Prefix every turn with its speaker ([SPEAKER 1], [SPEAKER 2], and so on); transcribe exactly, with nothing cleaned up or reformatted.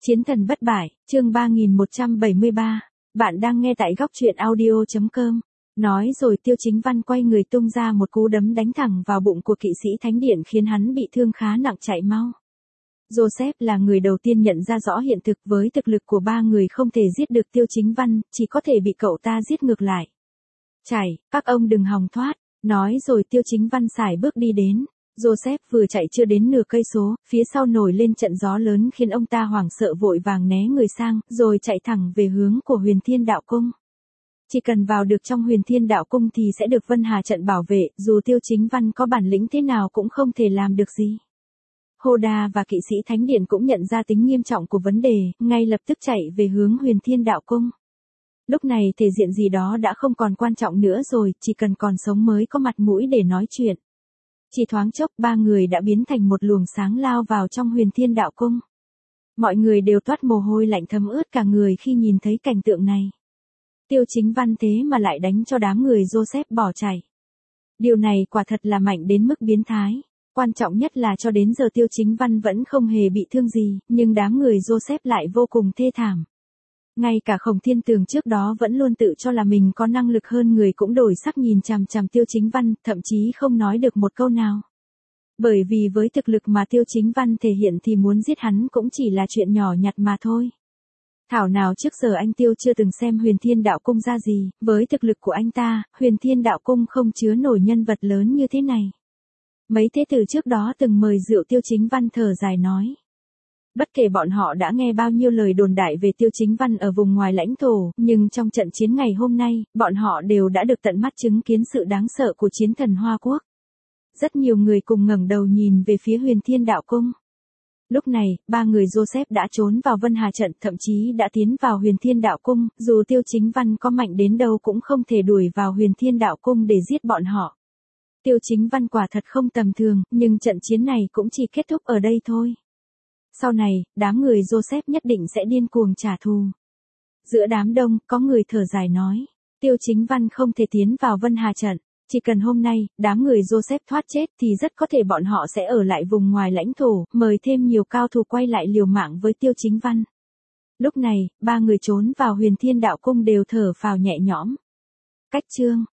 [SPEAKER 1] Chiến thần bất bại, chương ba nghìn một trăm bảy mươi ba. Bạn đang nghe tại góc truyện audio chấm com. Nói rồi Tiêu Chính Văn quay người tung ra một cú đấm đánh thẳng vào bụng của kỵ sĩ thánh điện khiến hắn bị thương khá nặng chạy mau. Joseph là người đầu tiên nhận ra rõ hiện thực, với thực lực của ba người không thể giết được Tiêu Chính Văn, chỉ có thể bị cậu ta giết ngược lại. Chạy, các ông đừng hòng thoát, nói rồi Tiêu Chính Văn sải bước đi đến. Joseph vừa chạy chưa đến nửa cây số, phía sau nổi lên trận gió lớn khiến ông ta hoảng sợ vội vàng né người sang, rồi chạy thẳng về hướng của Huyền Thiên Đạo Cung. Chỉ cần vào được trong Huyền Thiên Đạo Cung thì sẽ được Vân Hà trận bảo vệ, dù Tiêu Chính Văn có bản lĩnh thế nào cũng không thể làm được gì. Hoda và kỵ sĩ Thánh Điện cũng nhận ra tính nghiêm trọng của vấn đề, ngay lập tức chạy về hướng Huyền Thiên Đạo Cung. Lúc này thể diện gì đó đã không còn quan trọng nữa rồi, chỉ cần còn sống mới có mặt mũi để nói chuyện. Chỉ thoáng chốc ba người đã biến thành một luồng sáng lao vào trong Huyền Thiên Đạo Cung. Mọi người đều toát mồ hôi lạnh thấm ướt cả người khi nhìn thấy cảnh tượng này. Tiêu Chính Văn thế mà lại đánh cho đám người Joseph bỏ chạy. Điều này quả thật là mạnh đến mức biến thái. Quan trọng nhất là cho đến giờ Tiêu Chính Văn vẫn không hề bị thương gì, nhưng đám người Joseph lại vô cùng thê thảm. Ngay cả Khổng Thiên Tường trước đó vẫn luôn tự cho là mình có năng lực hơn người cũng đổi sắc nhìn chằm chằm Tiêu Chính Văn, thậm chí không nói được một câu nào. Bởi vì với thực lực mà Tiêu Chính Văn thể hiện thì muốn giết hắn cũng chỉ là chuyện nhỏ nhặt mà thôi. Thảo nào trước giờ anh Tiêu chưa từng xem Huyền Thiên Đạo Cung ra gì, với thực lực của anh ta, Huyền Thiên Đạo Cung không chứa nổi nhân vật lớn như thế này. Mấy thế tử trước đó từng mời rượu Tiêu Chính Văn thở dài nói. Bất kể bọn họ đã nghe bao nhiêu lời đồn đại về Tiêu Chính Văn ở vùng ngoài lãnh thổ, nhưng trong trận chiến ngày hôm nay, bọn họ đều đã được tận mắt chứng kiến sự đáng sợ của chiến thần Hoa Quốc. Rất nhiều người cùng ngẩng đầu nhìn về phía Huyền Thiên Đạo Cung. Lúc này, ba người Joseph đã trốn vào Vân Hà trận, thậm chí đã tiến vào Huyền Thiên Đạo Cung, dù Tiêu Chính Văn có mạnh đến đâu cũng không thể đuổi vào Huyền Thiên Đạo Cung để giết bọn họ. Tiêu Chính Văn quả thật không tầm thường, nhưng trận chiến này cũng chỉ kết thúc ở đây thôi. Sau này, đám người Joseph nhất định sẽ điên cuồng trả thù. Giữa đám đông, có người thở dài nói, Tiêu Chính Văn không thể tiến vào Vân Hà trận. Chỉ cần hôm nay, đám người Joseph thoát chết thì rất có thể bọn họ sẽ ở lại vùng ngoài lãnh thổ, mời thêm nhiều cao thủ quay lại liều mạng với Tiêu Chính Văn. Lúc này, ba người trốn vào Huyền Thiên Đạo Cung đều thở phào nhẹ nhõm. Cách chương